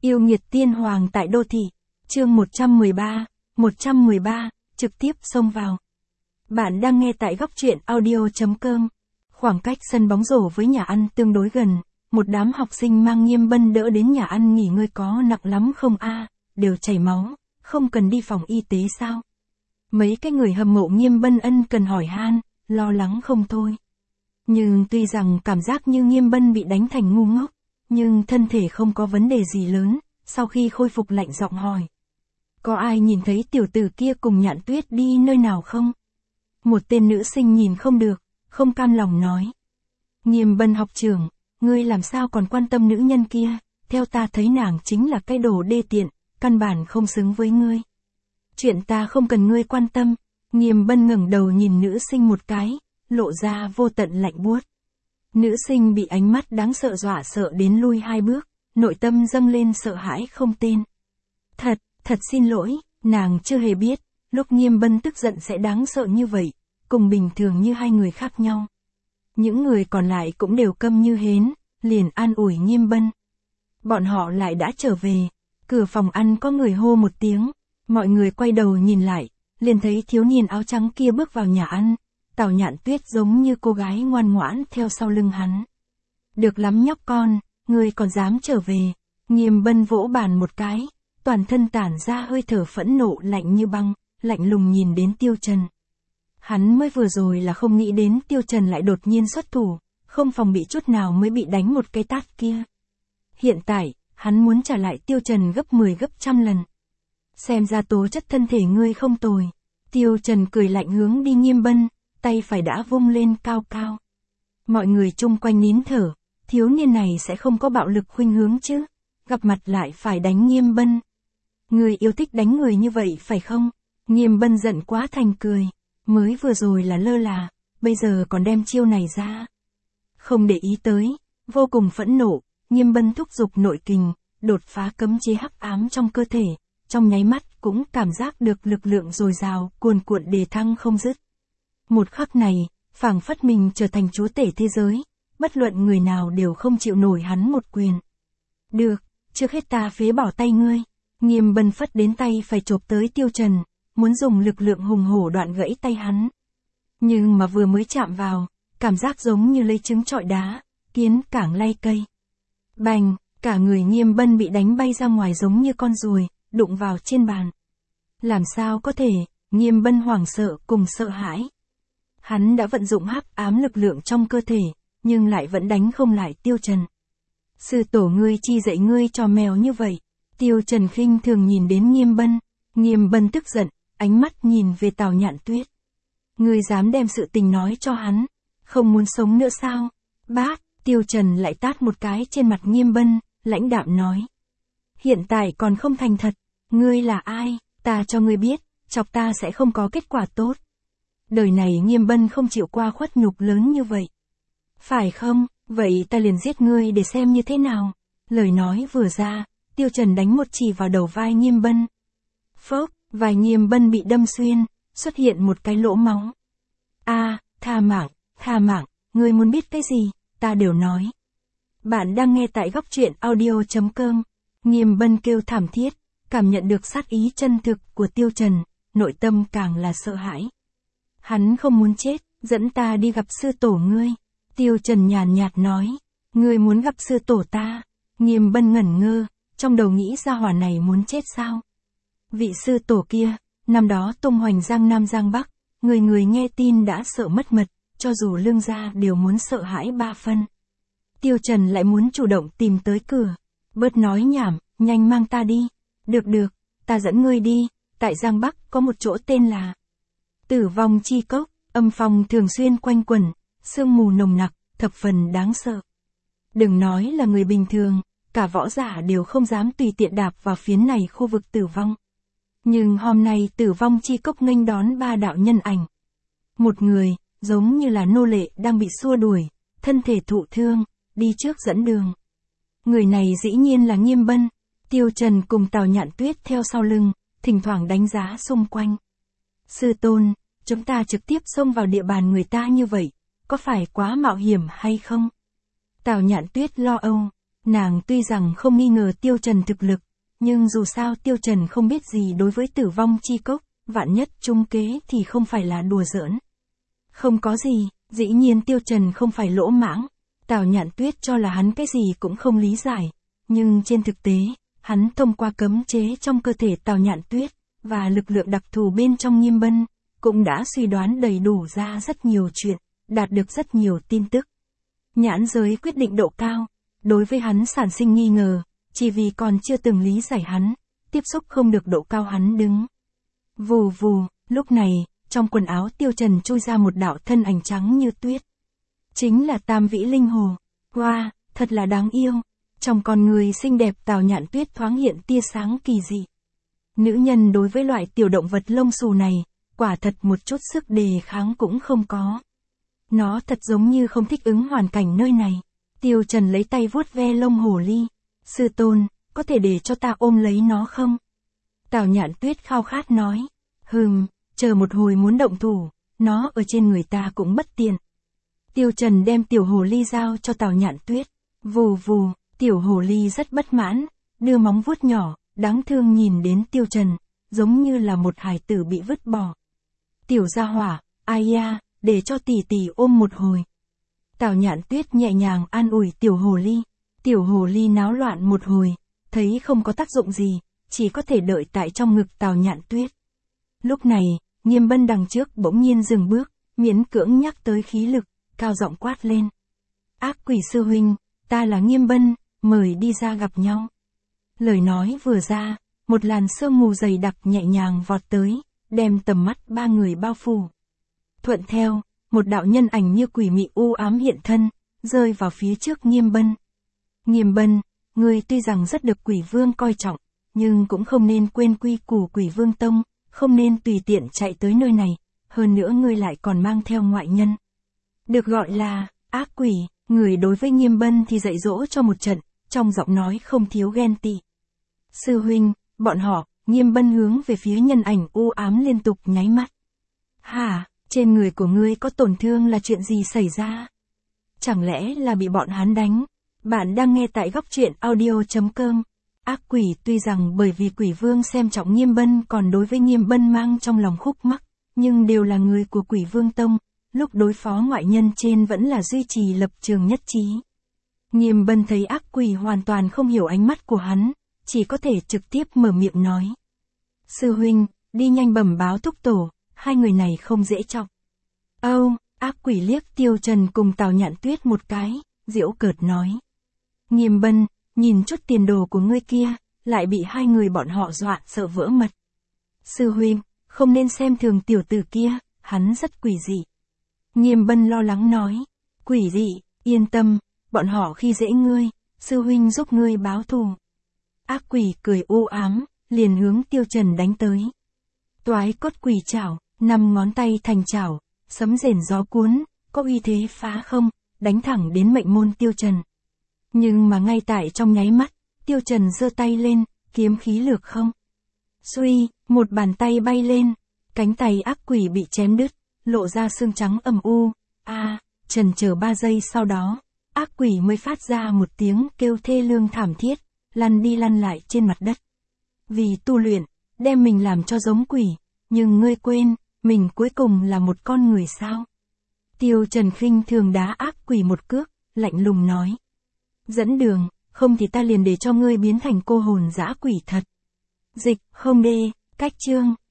Yêu nghiệt tiên hoàng tại đô thị. Chương 113, trực tiếp xông vào. Bạn đang nghe tại góc truyện audio.com. Khoảng cách sân bóng rổ với nhà ăn tương đối gần, một đám học sinh mang Nghiêm Bân đỡ đến nhà ăn nghỉ ngơi. Có nặng lắm không a? Đều chảy máu, không cần đi phòng y tế sao? Mấy cái người hâm mộ Nghiêm Bân ân cần hỏi han, lo lắng không thôi. Nhưng tuy rằng cảm giác như Nghiêm Bân bị đánh thành ngu ngốc, nhưng thân thể không có vấn đề gì lớn, sau khi khôi phục lạnh giọng hỏi. Có ai nhìn thấy tiểu tử kia cùng Nhạn Tuyết đi nơi nào không? Một tên nữ sinh nhìn không được, không cam lòng nói. Nghiêm Bân học trưởng, ngươi làm sao còn quan tâm nữ nhân kia, theo ta thấy nàng chính là cái đồ đê tiện, căn bản không xứng với ngươi. Chuyện ta không cần ngươi quan tâm. Nghiêm Bân ngẩng đầu nhìn nữ sinh một cái, lộ ra vô tận lạnh buốt. Nữ sinh bị ánh mắt đáng sợ dọa sợ đến lui hai bước, nội tâm dâng lên sợ hãi không tên. Thật xin lỗi, nàng chưa hề biết, lúc Nghiêm Bân tức giận sẽ đáng sợ như vậy, cùng bình thường như hai người khác nhau. Những người còn lại cũng đều câm như hến, liền an ủi Nghiêm Bân. Bọn họ lại đã trở về, cửa phòng ăn có người hô một tiếng, mọi người quay đầu nhìn lại, liền thấy thiếu niên áo trắng kia bước vào nhà ăn. Tào Nhạn Tuyết giống như cô gái ngoan ngoãn theo sau lưng hắn. Được lắm nhóc con, ngươi còn dám trở về. Nghiêm Bân vỗ bàn một cái, toàn thân tản ra hơi thở phẫn nộ lạnh như băng, lạnh lùng nhìn đến Tiêu Trần. Hắn mới vừa rồi là không nghĩ đến Tiêu Trần lại đột nhiên xuất thủ, không phòng bị chút nào mới bị đánh một cái tát kia. Hiện tại, hắn muốn trả lại Tiêu Trần gấp 10 gấp trăm lần. Xem ra tố chất thân thể ngươi không tồi. Tiêu Trần cười lạnh hướng đi Nghiêm Bân, tay phải đã vung lên cao cao. Mọi người chung quanh nín thở, thiếu niên này sẽ không có bạo lực khuynh hướng chứ, gặp mặt lại phải đánh Nghiêm Bân. Người yêu thích đánh người như vậy phải không? Nghiêm Bân giận quá thành cười, mới vừa rồi là lơ là, bây giờ còn đem chiêu này ra. Không để ý tới, vô cùng phẫn nộ, Nghiêm Bân thúc giục nội kình, đột phá cấm chế hắc ám trong cơ thể, trong nháy mắt cũng cảm giác được lực lượng dồi dào, cuồn cuộn đề thăng không dứt. Một khắc này, phảng phất mình trở thành chúa tể thế giới, bất luận người nào đều không chịu nổi hắn một quyền. Được, trước hết ta phế bỏ tay ngươi. Nghiêm Bân phất đến tay phải chộp tới Tiêu Trần, muốn dùng lực lượng hùng hổ đoạn gãy tay hắn. Nhưng mà vừa mới chạm vào, cảm giác giống như lấy trứng trọi đá, kiến cảng lay cây. Bành, cả người Nghiêm Bân bị đánh bay ra ngoài giống như con ruồi, đụng vào trên bàn. Làm sao có thể? Nghiêm Bân hoảng sợ cùng sợ hãi. Hắn đã vận dụng hắc ám lực lượng trong cơ thể, nhưng lại vẫn đánh không lại Tiêu Trần. Sư tổ ngươi chi dạy ngươi trò mèo như vậy? Tiêu Trần khinh thường nhìn đến Nghiêm Bân. Nghiêm Bân tức giận, ánh mắt nhìn về Tào Nhạn Tuyết. Ngươi dám đem sự tình nói cho hắn, không muốn sống nữa sao? Bát, Tiêu Trần lại tát một cái trên mặt Nghiêm Bân, lãnh đạm nói. Hiện tại còn không thành thật, ngươi là ai? Ta cho ngươi biết, chọc ta sẽ không có kết quả tốt. Đời này Nghiêm Bân không chịu qua khuất nhục lớn như vậy. Phải không? Vậy ta liền giết ngươi để xem như thế nào. Lời nói vừa ra, Tiêu Trần đánh một chỉ vào đầu vai Nghiêm Bân. Phốc, vai Nghiêm Bân bị đâm xuyên, xuất hiện một cái lỗ máu. Tha mạng, ngươi muốn biết cái gì, ta đều nói. Bạn đang nghe tại góc truyện audio.com. Nghiêm Bân kêu thảm thiết, cảm nhận được sát ý chân thực của Tiêu Trần, nội tâm càng là sợ hãi. Hắn không muốn chết, dẫn ta đi gặp sư tổ ngươi. Tiêu Trần nhàn nhạt nói, ngươi muốn gặp sư tổ ta. Nghiêm Bân ngẩn ngơ, trong đầu nghĩ ra hỏa này muốn chết sao. Vị sư tổ kia, năm đó tung hoành Giang Nam Giang Bắc, người người nghe tin đã sợ mất mật, cho dù lương gia đều muốn sợ hãi ba phân. Tiêu Trần lại muốn chủ động tìm tới cửa. Bớt nói nhảm, nhanh mang ta đi. Được, ta dẫn ngươi đi. Tại Giang Bắc có một chỗ tên là Tử Vong Chi Cốc, âm phong thường xuyên quanh quẩn, sương mù nồng nặc, thập phần đáng sợ. Đừng nói là người bình thường, cả võ giả đều không dám tùy tiện đạp vào phiến này khu vực tử vong. Nhưng hôm nay Tử Vong Chi Cốc nghênh đón ba đạo nhân ảnh. Một người, giống như là nô lệ đang bị xua đuổi, thân thể thụ thương, đi trước dẫn đường. Người này dĩ nhiên là Nghiêm Bân. Tiêu Trần cùng Tào Nhạn Tuyết theo sau lưng, thỉnh thoảng đánh giá xung quanh. Sư tôn, chúng ta trực tiếp xông vào địa bàn người ta như vậy, có phải quá mạo hiểm hay không? Tào Nhạn Tuyết lo âu. Nàng tuy rằng không nghi ngờ Tiêu Trần thực lực, nhưng dù sao Tiêu Trần không biết gì đối với tử vong chi cốc, vạn nhất trung kế thì không phải là đùa giỡn. Không có gì, dĩ nhiên Tiêu Trần không phải lỗ mãng, Tào Nhạn Tuyết cho là hắn cái gì cũng không lý giải, nhưng trên thực tế, hắn thông qua cấm chế trong cơ thể Tào Nhạn Tuyết, và lực lượng đặc thù bên trong Nghiêm Bân, cũng đã suy đoán đầy đủ ra rất nhiều chuyện, đạt được rất nhiều tin tức. Nhãn giới quyết định độ cao, đối với hắn sản sinh nghi ngờ, chỉ vì còn chưa từng lý giải hắn, tiếp xúc không được độ cao hắn đứng. Vù vù, lúc này, trong quần áo Tiêu Trần chui ra một đạo thân ảnh trắng như tuyết. Chính là Tam Vĩ Linh Hồ. Wow, thật là đáng yêu. Trong con người xinh đẹp Tào Nhạn Tuyết thoáng hiện tia sáng kỳ dị. Nữ nhân đối với loại tiểu động vật lông xù này, quả thật một chút sức đề kháng cũng không có. Nó thật giống như không thích ứng hoàn cảnh nơi này. Tiêu Trần lấy tay vuốt ve lông hồ ly. Sư tôn, có thể để cho ta ôm lấy nó không? Tào Nhạn Tuyết khao khát nói. Chờ một hồi muốn động thủ, nó ở trên người ta cũng bất tiện. Tiêu Trần đem tiểu hồ ly giao cho Tào Nhạn Tuyết. Vù vù, tiểu hồ ly rất bất mãn, đưa móng vuốt nhỏ, đáng thương nhìn đến Tiêu Trần, giống như là một hài tử bị vứt bỏ. Tiểu gia hỏa, ai ya, để cho tỷ tỷ ôm một hồi. Tào Nhạn Tuyết nhẹ nhàng an ủi tiểu hồ ly. Tiểu hồ ly náo loạn một hồi, thấy không có tác dụng gì, chỉ có thể đợi tại trong ngực Tào Nhạn Tuyết. Lúc này, Nghiêm Bân đằng trước bỗng nhiên dừng bước, miễn cưỡng nhắc tới khí lực, cao giọng quát lên. Ác quỷ sư huynh, ta là Nghiêm Bân, mời đi ra gặp nhau. Lời nói vừa ra, một làn sương mù dày đặc nhẹ nhàng vọt tới, đem tầm mắt ba người bao phủ. Thuận theo, một đạo nhân ảnh như quỷ mị u ám hiện thân, rơi vào phía trước Nghiêm Bân. Nghiêm Bân, ngươi tuy rằng rất được Quỷ Vương coi trọng, nhưng cũng không nên quên quy củ Quỷ Vương Tông, không nên tùy tiện chạy tới nơi này, hơn nữa ngươi lại còn mang theo ngoại nhân. Được gọi là ác quỷ, người đối với Nghiêm Bân thì dạy dỗ cho một trận, trong giọng nói không thiếu ghen tị. Sư huynh, bọn họ, Nghiêm Bân hướng về phía nhân ảnh u ám liên tục nháy mắt. Hả, trên người của ngươi có tổn thương là chuyện gì xảy ra? Chẳng lẽ là bị bọn hắn đánh? Bạn đang nghe tại góc truyện audio.com. Ác quỷ tuy rằng bởi vì Quỷ Vương xem trọng Nghiêm Bân còn đối với Nghiêm Bân mang trong lòng khúc mắc, nhưng đều là người của Quỷ Vương Tông, lúc đối phó ngoại nhân trên vẫn là duy trì lập trường nhất trí. Nghiêm Bân thấy ác quỷ hoàn toàn không hiểu ánh mắt của hắn, chỉ có thể trực tiếp mở miệng nói. Sư huynh, đi nhanh bẩm báo thúc tổ, hai người này không dễ chọc. Ác quỷ liếc Tiêu Trần cùng Tào Nhạn Tuyết một cái, giễu cợt nói. Nghiêm Bân, nhìn chút tiền đồ của ngươi kia, lại bị hai người bọn họ dọa sợ vỡ mật. Sư huynh, không nên xem thường tiểu tử kia, hắn rất quỷ dị. Nghiêm Bân lo lắng nói. Quỷ dị, yên tâm, bọn họ khi dễ ngươi, sư huynh giúp ngươi báo thù. Ác quỷ cười u ám, liền hướng Tiêu Trần đánh tới. Toái cốt quỷ chảo, 5 ngón tay thành chảo, sấm rền gió cuốn, có uy thế phá không, đánh thẳng đến mệnh môn Tiêu Trần. Nhưng mà ngay tại trong nháy mắt, Tiêu Trần giơ tay lên, kiếm khí lược không. Suy, một bàn tay bay lên, cánh tay ác quỷ bị chém đứt, lộ ra xương trắng âm u. Chần chờ 3 giây sau đó, ác quỷ mới phát ra một tiếng kêu thê lương thảm thiết, lăn đi lăn lại trên mặt đất. Vì tu luyện, đem mình làm cho giống quỷ, nhưng ngươi quên, mình cuối cùng là một con người sao? Tiêu Trần khinh thường đá ác quỷ một cước, lạnh lùng nói. Dẫn đường, không thì ta liền để cho ngươi biến thành cô hồn dã quỷ thật. Dịch, không đê, cách chương.